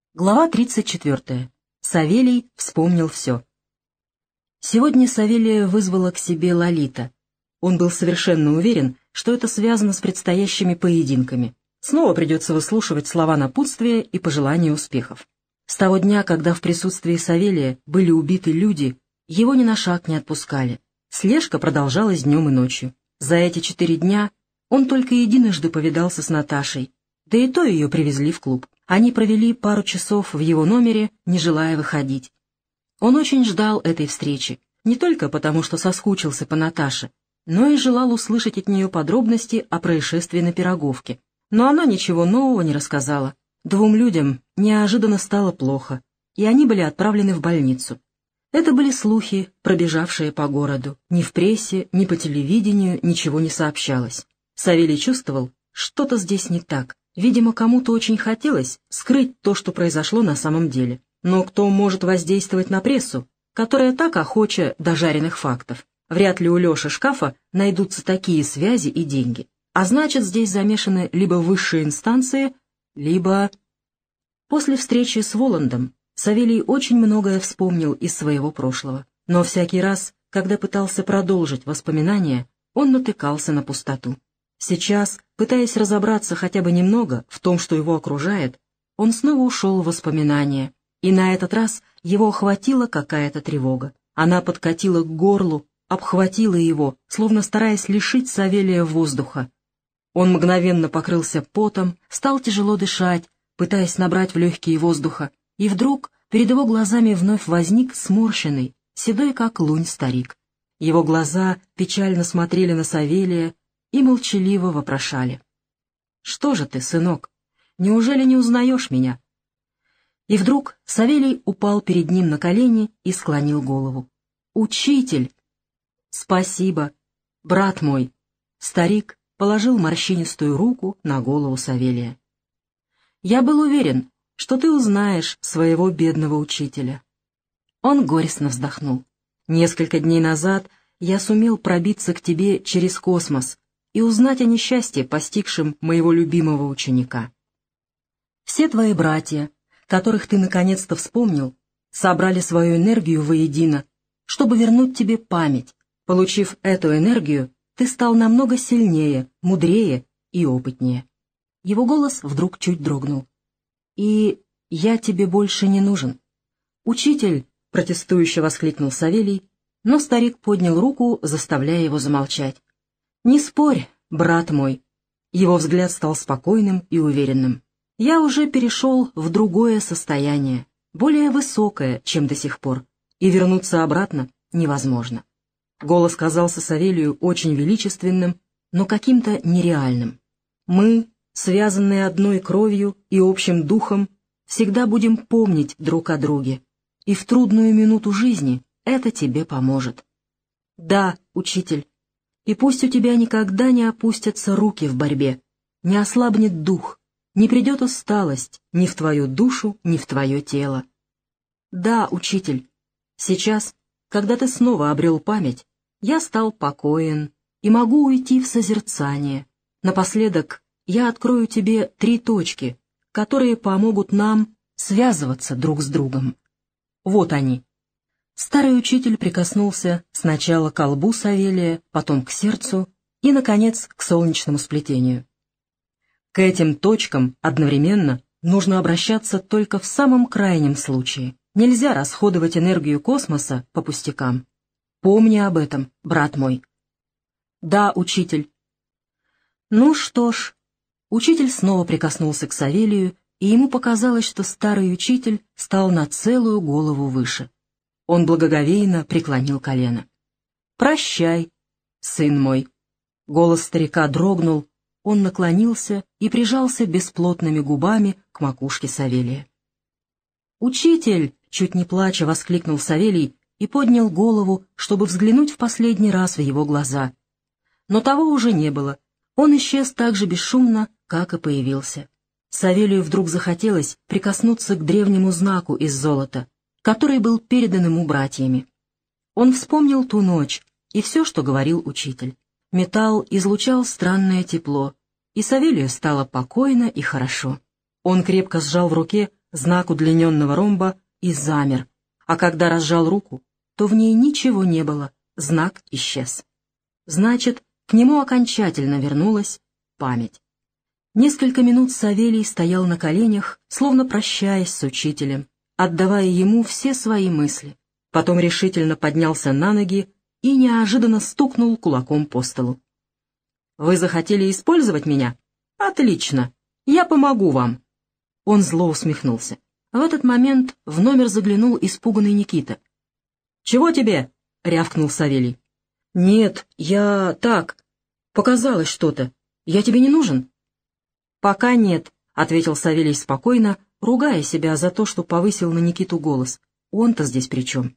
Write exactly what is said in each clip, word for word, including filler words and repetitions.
Глава тридцать четвёртая. Савелий вспомнил все. Сегодня Савелия вызвала к себе Лолита. Он был совершенно уверен, что это связано с предстоящими поединками. Снова придется выслушивать слова напутствия и пожелания успехов. С того дня, когда в присутствии Савелия были убиты люди, его ни на шаг не отпускали. Слежка продолжалась днем и ночью. За эти четыре дня он только единожды повидался с Наташей, да и то ее привезли в клуб. Они провели пару часов в его номере, не желая выходить. Он очень ждал этой встречи, не только потому, что соскучился по Наташе, но и желал услышать от нее подробности о происшествии на Пироговке. Но она ничего нового не рассказала. Двум людям неожиданно стало плохо, и они были отправлены в больницу. Это были слухи, пробежавшие по городу. Ни в прессе, ни по телевидению ничего не сообщалось. Савелий чувствовал, что-то здесь не так. Видимо, кому-то очень хотелось скрыть то, что произошло на самом деле. Но кто может воздействовать на прессу, которая так охоча до жареных фактов? Вряд ли у Леши Шкафа найдутся такие связи и деньги. А значит, здесь замешаны либо высшие инстанции, либо... После встречи с Воландом Савелий очень многое вспомнил из своего прошлого. Но всякий раз, когда пытался продолжить воспоминания, он натыкался на пустоту. Сейчас, пытаясь разобраться хотя бы немного в том, что его окружает, он снова ушел в воспоминания, и на этот раз его охватила какая-то тревога. Она подкатила к горлу, обхватила его, словно стараясь лишить Савелия воздуха. Он мгновенно покрылся потом, стал тяжело дышать, пытаясь набрать в легкие воздуха, и вдруг перед его глазами вновь возник сморщенный, седой как лунь старик. Его глаза печально смотрели на Савелия и молчаливо вопрошали: «Что же ты, сынок? Неужели не узнаешь меня?» И вдруг Савелий упал перед ним на колени и склонил голову. «Учитель!» «Спасибо, брат мой!» Старик положил морщинистую руку на голову Савелия. «Я был уверен, что ты узнаешь своего бедного учителя». Он горестно вздохнул. «Несколько дней назад я сумел пробиться к тебе через космос и узнать о несчастье, постигшем моего любимого ученика. Все твои братья, которых ты наконец-то вспомнил, собрали свою энергию воедино, чтобы вернуть тебе память. Получив эту энергию, ты стал намного сильнее, мудрее и опытнее». Его голос вдруг чуть дрогнул. «И я тебе больше не нужен». «Учитель!» — протестующе воскликнул Савелий, но старик поднял руку, заставляя его замолчать. «Не спорь, брат мой». Его взгляд стал спокойным и уверенным. «Я уже перешел в другое состояние, более высокое, чем до сих пор, и вернуться обратно невозможно». Голос казался Савелию очень величественным, но каким-то нереальным. «Мы, связанные одной кровью и общим духом, всегда будем помнить друг о друге, и в трудную минуту жизни это тебе поможет». «Да, учитель. И пусть у тебя никогда не опустятся руки в борьбе, не ослабнет дух, не придет усталость ни в твою душу, ни в твое тело». «Да, учитель. Сейчас, когда ты снова обрел память, я стал покоен и могу уйти в созерцание. Напоследок я открою тебе три точки, которые помогут нам связываться друг с другом. Вот они». Старый учитель прикоснулся сначала к колбу Савелия, потом к сердцу и, наконец, к солнечному сплетению. К этим точкам одновременно нужно обращаться только в самом крайнем случае. Нельзя расходовать энергию космоса по пустякам. Помни об этом, брат мой. «Да, учитель». Ну что ж, учитель снова прикоснулся к Савелию, и ему показалось, что старый учитель стал на целую голову выше. Он благоговейно преклонил колено. «Прощай, сын мой». Голос старика дрогнул, он наклонился и прижался бесплотными губами к макушке Савелия. «Учитель!» — чуть не плача воскликнул Савелий и поднял голову, чтобы взглянуть в последний раз в его глаза. Но того уже не было. Он исчез так же бесшумно, как и появился. Савелию вдруг захотелось прикоснуться к древнему знаку из золота, который был передан ему братьями. Он вспомнил ту ночь и все, что говорил учитель. Металл излучал странное тепло, и Савелию стало покойно и хорошо. Он крепко сжал в руке знак удлиненного ромба, и замер. А когда разжал руку, то в ней ничего не было, знак исчез. Значит, к нему окончательно вернулась память. Несколько минут Савелий стоял на коленях, словно прощаясь с учителем, отдавая ему все свои мысли. Потом решительно поднялся на ноги и неожиданно стукнул кулаком по столу. «Вы захотели использовать меня? Отлично! Я помогу вам!» Он зло усмехнулся. В этот момент в номер заглянул испуганный Никита. «Чего тебе?» — рявкнул Савелий. «Нет, я так. Показалось что-то. Я тебе не нужен?» «Пока нет», — ответил Савелий спокойно, ругая себя за то, что повысил на Никиту голос. «Он-то здесь при чем?»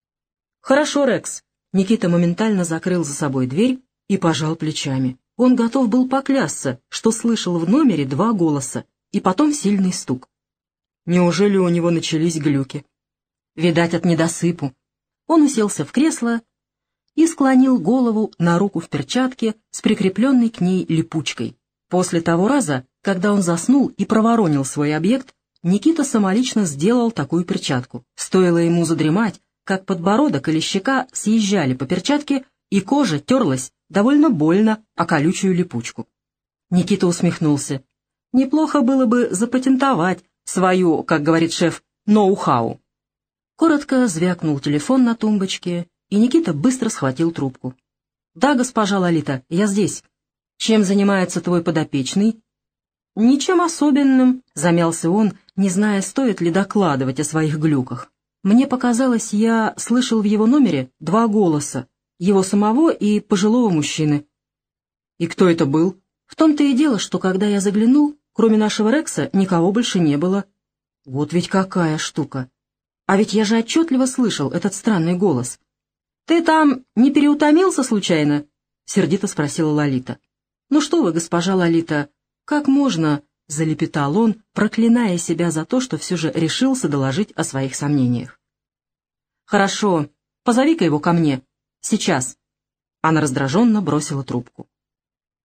«Хорошо, Рекс». Никита моментально закрыл за собой дверь и пожал плечами. Он готов был поклясться, что слышал в номере два голоса, и потом сильный стук. Неужели у него начались глюки? Видать, от недосыпу. Он уселся в кресло и склонил голову на руку в перчатке с прикрепленной к ней липучкой. После того раза, когда он заснул и проворонил свой объект, Никита самолично сделал такую перчатку. Стоило ему задремать, как подбородок или щека съезжали по перчатке, и кожа терлась довольно больно о колючую липучку. Никита усмехнулся. Неплохо было бы запатентовать свою, как говорит шеф, ноу-хау. Коротко звякнул телефон на тумбочке, и Никита быстро схватил трубку. «Да, госпожа Лолита, я здесь. Чем занимается твой подопечный?» «Ничем особенным», — замялся он, не зная, стоит ли докладывать о своих глюках. «Мне показалось, я слышал в его номере два голоса, его самого и пожилого мужчины». «И кто это был?» «В том-то и дело, что когда я заглянул, кроме нашего Рекса, никого больше не было». «Вот ведь какая штука! А ведь я же отчетливо слышал этот странный голос». «Ты там не переутомился случайно?» — сердито спросила Лолита. «Ну что вы, госпожа Лолита, как можно?» — залепетал он, проклиная себя за то, что все же решился доложить о своих сомнениях. «Хорошо, позови-ка его ко мне. Сейчас». Она раздраженно бросила трубку.